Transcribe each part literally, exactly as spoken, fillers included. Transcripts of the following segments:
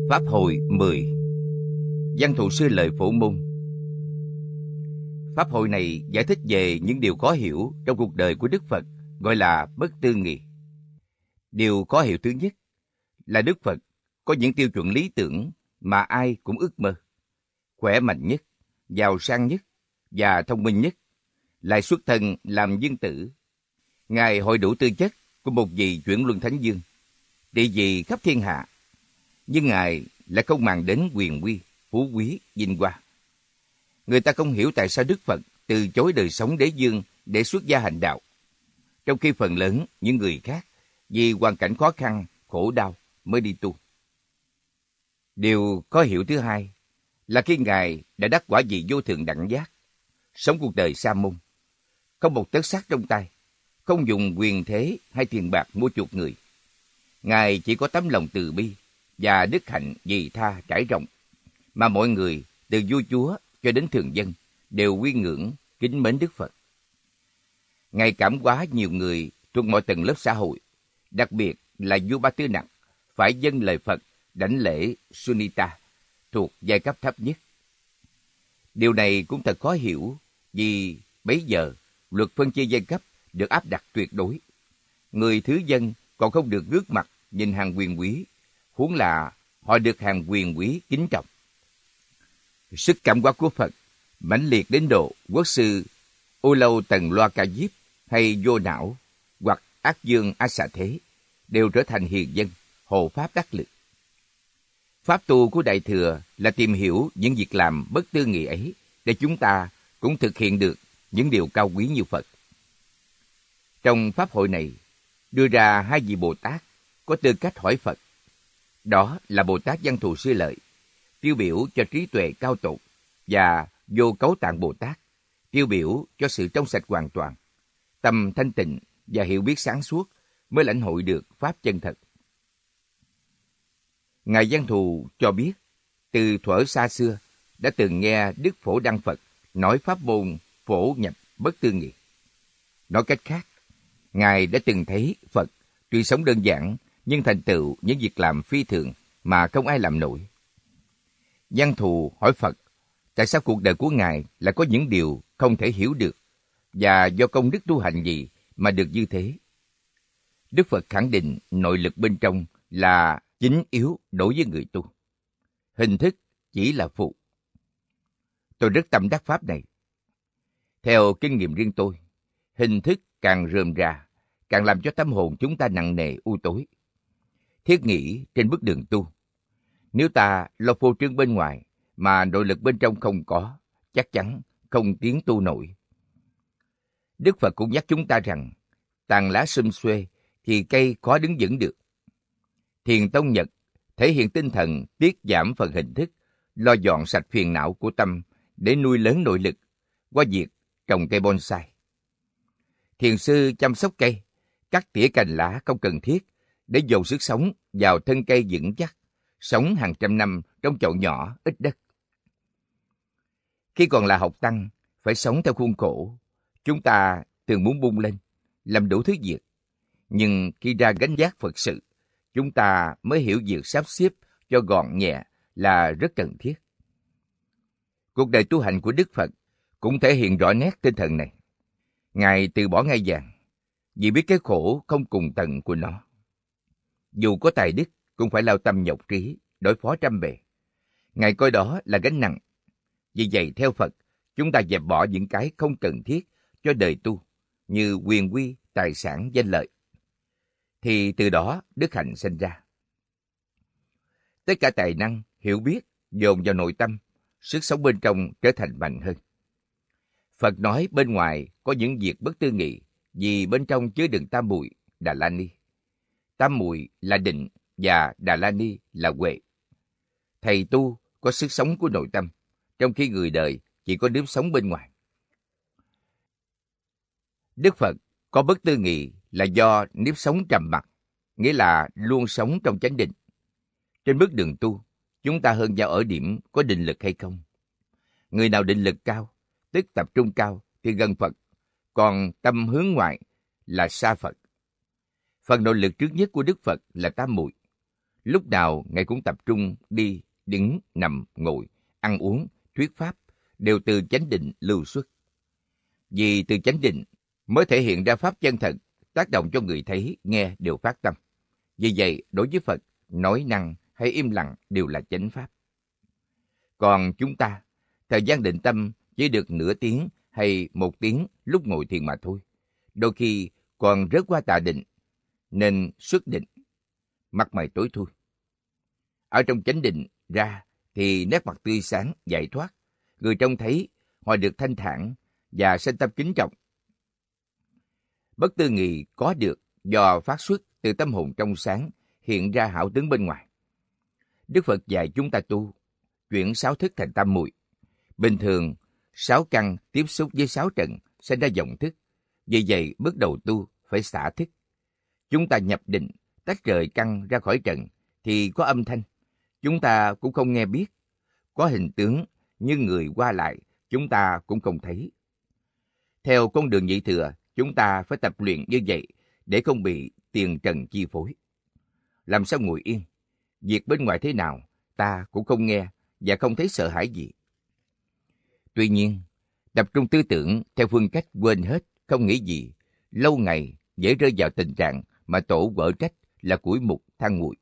Pháp hội mười. Văn thù sư lợi Phổ Môn. Pháp hội này giải thích về những điều khó hiểu trong cuộc đời của Đức Phật, gọi là bất tư nghị. Điều khó hiểu thứ nhất là Đức Phật có những tiêu chuẩn lý tưởng mà ai cũng ước mơ. Khỏe mạnh nhất, giàu sang nhất và thông minh nhất, lại xuất thân làm dương tử. Ngài hội đủ tư chất của một vị chuyển luân thánh dương, trị vì khắp thiên hạ. Nhưng Ngài lại không màng đến quyền uy, phú quý, vinh hoa. Người ta không hiểu tại sao Đức Phật từ chối đời sống đế dương để xuất gia hành đạo, trong khi phần lớn những người khác vì hoàn cảnh khó khăn, khổ đau mới đi tu. Điều khó hiểu thứ hai là khi Ngài đã đắc quả vị vô thượng đẳng giác, sống cuộc đời sa môn, không một tấc sắt trong tay, không dùng quyền thế hay tiền bạc mua chuộc người. Ngài chỉ có tấm lòng từ bi và đức hạnh vị tha trải rộng, mà mọi người từ vua chúa cho đến thường dân đều quy ngưỡng, kính mến Đức Phật. Ngài cảm hóa nhiều người thuộc mọi tầng lớp xã hội, đặc biệt là vua Ba Tư Nặc phải dâng lời Phật đảnh lễ Sunita, thuộc giai cấp thấp nhất. Điều này cũng thật khó hiểu, vì bấy giờ luật phân chia giai cấp được áp đặt tuyệt đối. Người thứ dân còn không được ngước mặt nhìn hàng quyền quý, huống là họ được hàng quyền quý kính trọng. Sức cảm hóa của Phật mãnh liệt đến độ quốc sư Ô Lâu Tần Loa Ca Diếp hay Vô Não hoặc Ác Dương A Xà Thế đều trở thành hiền dân, hộ pháp đắc lực. Pháp tu của Đại Thừa là tìm hiểu những việc làm bất tư nghị ấy để chúng ta cũng thực hiện được những điều cao quý như Phật. Trong Pháp hội này, đưa ra hai vị Bồ Tát có tư cách hỏi Phật. Đó là Bồ Tát Văn Thù Sư Lợi, tiêu biểu cho trí tuệ cao tột, và Vô Cấu Tạng Bồ Tát, tiêu biểu cho sự trong sạch hoàn toàn, tâm thanh tịnh và hiểu biết sáng suốt mới lãnh hội được Pháp chân thật. Ngài Văn Thù cho biết, từ thuở xa xưa đã từng nghe Đức Phổ Đăng Phật nói pháp môn phổ nhập bất tư nghị. Nói cách khác, Ngài đã từng thấy Phật tuy sống đơn giản nhưng thành tựu những việc làm phi thường mà không ai làm nổi. Văn Thù hỏi Phật, tại sao cuộc đời của Ngài lại có những điều không thể hiểu được, và do công đức tu hành gì mà được như thế? Đức Phật khẳng định nội lực bên trong là chính yếu đối với người tu. Hình thức chỉ là phụ. Tôi rất tâm đắc pháp này. Theo kinh nghiệm riêng tôi, hình thức càng rườm rà, càng làm cho tâm hồn chúng ta nặng nề u tối. Thiết nghĩ trên bước đường tu, nếu ta lo phô trương bên ngoài mà nội lực bên trong không có, chắc chắn không tiến tu nổi. Đức Phật cũng nhắc chúng ta rằng, tàn lá sum xuê thì cây khó đứng vững được. Thiền tông Nhật thể hiện tinh thần tiết giảm phần hình thức, lo dọn sạch phiền não của tâm để nuôi lớn nội lực qua việc trồng cây bonsai. Thiền sư chăm sóc cây, cắt tỉa cành lá không cần thiết để dồn sức sống vào thân cây vững chắc, sống hàng trăm năm trong chậu nhỏ ít đất. Khi còn là học tăng, phải sống theo khuôn khổ, chúng ta thường muốn bung lên, làm đủ thứ việc. Nhưng khi ra gánh vác Phật sự, chúng ta mới hiểu việc sắp xếp cho gọn nhẹ là rất cần thiết. Cuộc đời tu hành của Đức Phật cũng thể hiện rõ nét tinh thần này. Ngài từ bỏ ngai vàng, vì biết cái khổ không cùng tầng của nó. Dù có tài đức, cũng phải lao tâm nhọc trí, đối phó trăm bề. Ngài coi đó là gánh nặng. Vì vậy, theo Phật, chúng ta dẹp bỏ những cái không cần thiết cho đời tu, như quyền uy, tài sản, danh lợi. Thì từ đó đức hạnh sinh ra. Tất cả tài năng, hiểu biết, dồn vào nội tâm, sức sống bên trong trở thành mạnh hơn. Phật nói bên ngoài có những việc bất tư nghị, vì bên trong chứa đựng tam muội, Đà La Ni. Tam muội là định và Đà La Ni là huệ. Thầy tu có sức sống của nội tâm, trong khi người đời chỉ có nếp sống bên ngoài. Đức Phật có bất tư nghị là do nếp sống trầm mặc, nghĩa là luôn sống trong chánh định. Trên bước đường tu, chúng ta hơn nhau ở điểm có định lực hay không. Người nào định lực cao, tức tập trung cao, thì gần Phật, còn tâm hướng ngoại là xa Phật. Phần nội lực trước nhất của Đức Phật là tam muội. Lúc nào Ngài cũng tập trung đi, đứng, nằm, ngồi, ăn uống, thuyết pháp, đều từ chánh định lưu xuất. Vì từ chánh định mới thể hiện ra pháp chân thật, tác động cho người thấy, nghe đều phát tâm. Vì vậy, đối với Phật, nói năng hay im lặng đều là chánh pháp. Còn chúng ta, thời gian định tâm chỉ được nửa tiếng hay một tiếng lúc ngồi thiền mà thôi. Đôi khi còn rớt qua tà định, nên xuất định, mặt mày tối thui. Ở trong chánh định ra thì nét mặt tươi sáng, giải thoát. Người trông thấy họ được thanh thản và sinh tâm kính trọng. Bất tư nghị có được do phát xuất từ tâm hồn trong sáng, hiện ra hảo tướng bên ngoài. Đức Phật dạy chúng ta tu, chuyển sáu thức thành tam muội. Bình thường, sáu căn tiếp xúc với sáu trần, sinh ra vọng thức. Vì vậy, bước đầu tu phải xả thức. Chúng ta nhập định, tách rời căn ra khỏi trần, thì có âm thanh. Chúng ta cũng không nghe biết. Có hình tướng, như người qua lại, chúng ta cũng không thấy. Theo con đường nhị thừa, chúng ta phải tập luyện như vậy để không bị tiền trần chi phối. Làm sao ngồi yên? Việc bên ngoài thế nào, ta cũng không nghe và không thấy sợ hãi gì. Tuy nhiên, tập trung tư tưởng theo phương cách quên hết, không nghĩ gì, lâu ngày dễ rơi vào tình trạng mà tổ quở trách là củi mục than nguội.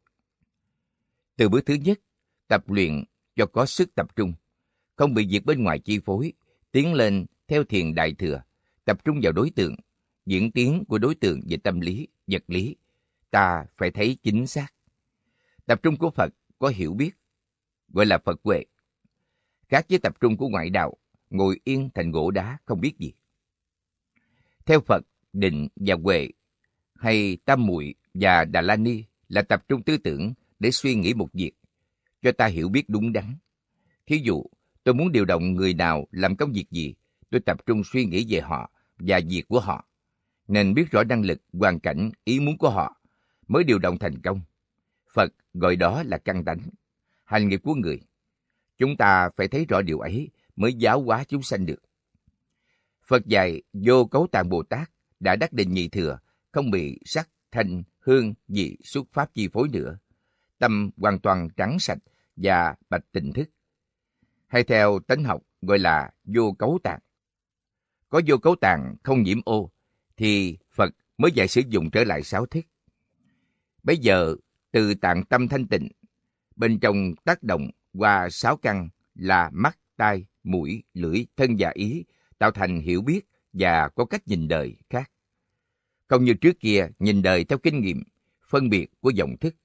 Từ bước thứ nhất, tập luyện cho có sức tập trung, không bị việc bên ngoài chi phối, tiến lên theo thiền đại thừa, tập trung vào đối tượng, diễn tiến của đối tượng về tâm lý, vật lý, ta phải thấy chính xác. Tập trung của Phật có hiểu biết, gọi là Phật huệ. Khác với tập trung của ngoại đạo, ngồi yên thành gỗ đá không biết gì. Theo Phật, định và huệ hay tam muội và Đà La Ni là tập trung tư tưởng để suy nghĩ một việc, cho ta hiểu biết đúng đắn. Thí dụ, tôi muốn điều động người nào làm công việc gì, tôi tập trung suy nghĩ về họ và việc của họ, nên biết rõ năng lực, hoàn cảnh, ý muốn của họ, mới điều động thành công. Phật gọi đó là căn tánh, hành nghiệp của người. Chúng ta phải thấy rõ điều ấy mới giáo hóa chúng sanh được. Phật dạy Vô Cấu Tạng Bồ Tát đã đắc định nhị thừa, không bị sắc, thanh, hương, vị, xuất pháp chi phối nữa. Tâm hoàn toàn trắng sạch và bạch tỉnh thức. Hay theo tánh học gọi là vô cấu tạng. Có vô cấu tạng không nhiễm ô, thì Phật mới dạy sử dụng trở lại sáu thức. Bây giờ, từ tạng tâm thanh tịnh, bên trong tác động qua sáu căn là mắt, tai, mũi, lưỡi, thân và ý, tạo thành hiểu biết và có cách nhìn đời khác. Không như trước kia nhìn đời theo kinh nghiệm, phân biệt của vọng thức.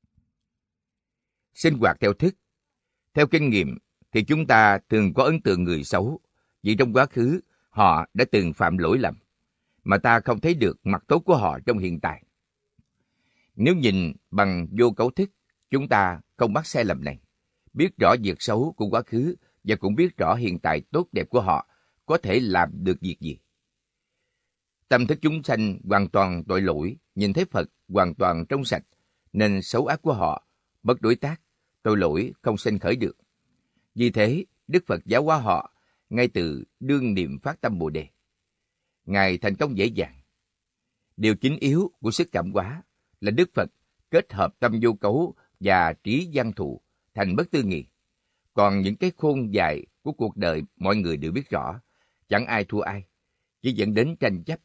Sinh hoạt theo thức. Theo kinh nghiệm thì chúng ta thường có ấn tượng người xấu, vì trong quá khứ họ đã từng phạm lỗi lầm, mà ta không thấy được mặt tốt của họ trong hiện tại. Nếu nhìn bằng vô cấu thức, chúng ta không mắc sai lầm này, biết rõ việc xấu của quá khứ và cũng biết rõ hiện tại tốt đẹp của họ có thể làm được việc gì. Tâm thức chúng sanh hoàn toàn tội lỗi, nhìn thấy Phật hoàn toàn trong sạch, nên xấu ác của họ, mất đối tác, tội lỗi không sinh khởi được. Vì thế, Đức Phật giáo hóa họ ngay từ đương niệm phát tâm Bồ Đề. Ngài thành công dễ dàng. Điều chính yếu của sức cảm hóa là Đức Phật kết hợp tâm vô cấu và trí văn thù thành bất tư nghị. Còn những cái khôn dại của cuộc đời mọi người đều biết rõ, chẳng ai thua ai, chỉ dẫn đến tranh chấp.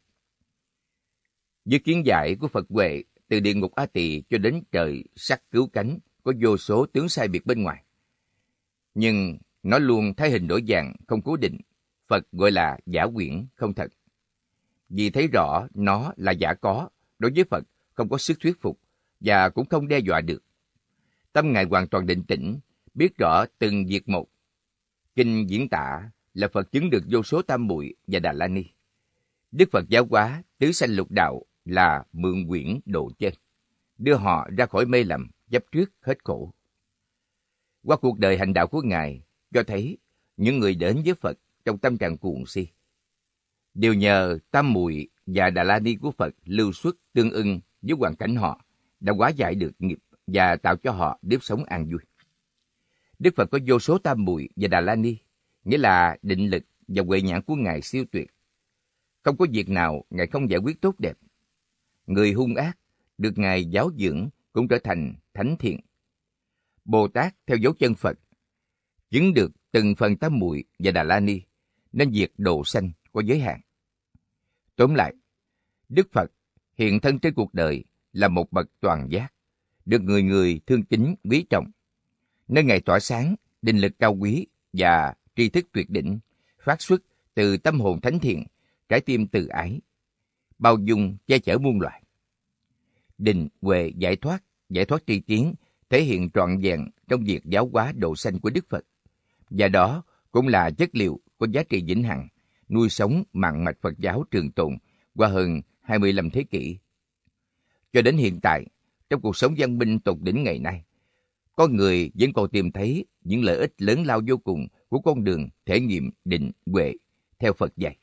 Với kiến giải của Phật Huệ, từ địa ngục A Tỳ cho đến trời sắc cứu cánh, có vô số tướng sai biệt bên ngoài. Nhưng nó luôn thay hình đổi dạng, không cố định. Phật gọi là giả quyển, không thật. Vì thấy rõ nó là giả có, đối với Phật không có sức thuyết phục và cũng không đe dọa được. Tâm Ngài hoàn toàn định tĩnh, biết rõ từng việc một. Kinh diễn tả là Phật chứng được vô số tam muội và Đà La Ni. Đức Phật giáo hóa tứ sanh lục đạo là mượn quyển độ chân, đưa họ ra khỏi mê lầm, chấp trước hết khổ. Qua cuộc đời hành đạo của Ngài cho thấy những người đến với Phật trong tâm trạng cuồng si đều nhờ tam muội và Đà La Ni của Phật lưu xuất tương ưng với hoàn cảnh họ đã hóa giải được nghiệp và tạo cho họ nếp sống an vui. Đức Phật có vô số tam muội và Đà La Ni, nghĩa là định lực và huệ nhãn của Ngài siêu tuyệt. Không có việc nào Ngài không giải quyết tốt đẹp. Người hung ác được Ngài giáo dưỡng cũng trở thành thánh thiện. Bồ Tát theo dấu chân Phật, chứng được từng phần tam muội và Đà La Ni, nên việc độ sanh có giới hạn. Tóm lại, Đức Phật hiện thân trên cuộc đời là một bậc toàn giác, được người người thương kính quý trọng. Nơi Ngài tỏa sáng, định lực cao quý và tri thức tuyệt đỉnh, phát xuất từ tâm hồn thánh thiện, trái tim từ ái, bao dung che chở muôn loài. Định, huệ, giải thoát, giải thoát tri kiến thể hiện trọn vẹn trong việc giáo hóa độ sanh của Đức Phật, và đó cũng là chất liệu có giá trị vĩnh hằng, nuôi sống mạng mạch Phật giáo trường tồn qua hơn hai mươi lăm thế kỷ. Cho đến hiện tại, trong cuộc sống văn minh tột đỉnh ngày nay, con người vẫn còn tìm thấy những lợi ích lớn lao vô cùng của con đường thể nghiệm định huệ theo Phật dạy.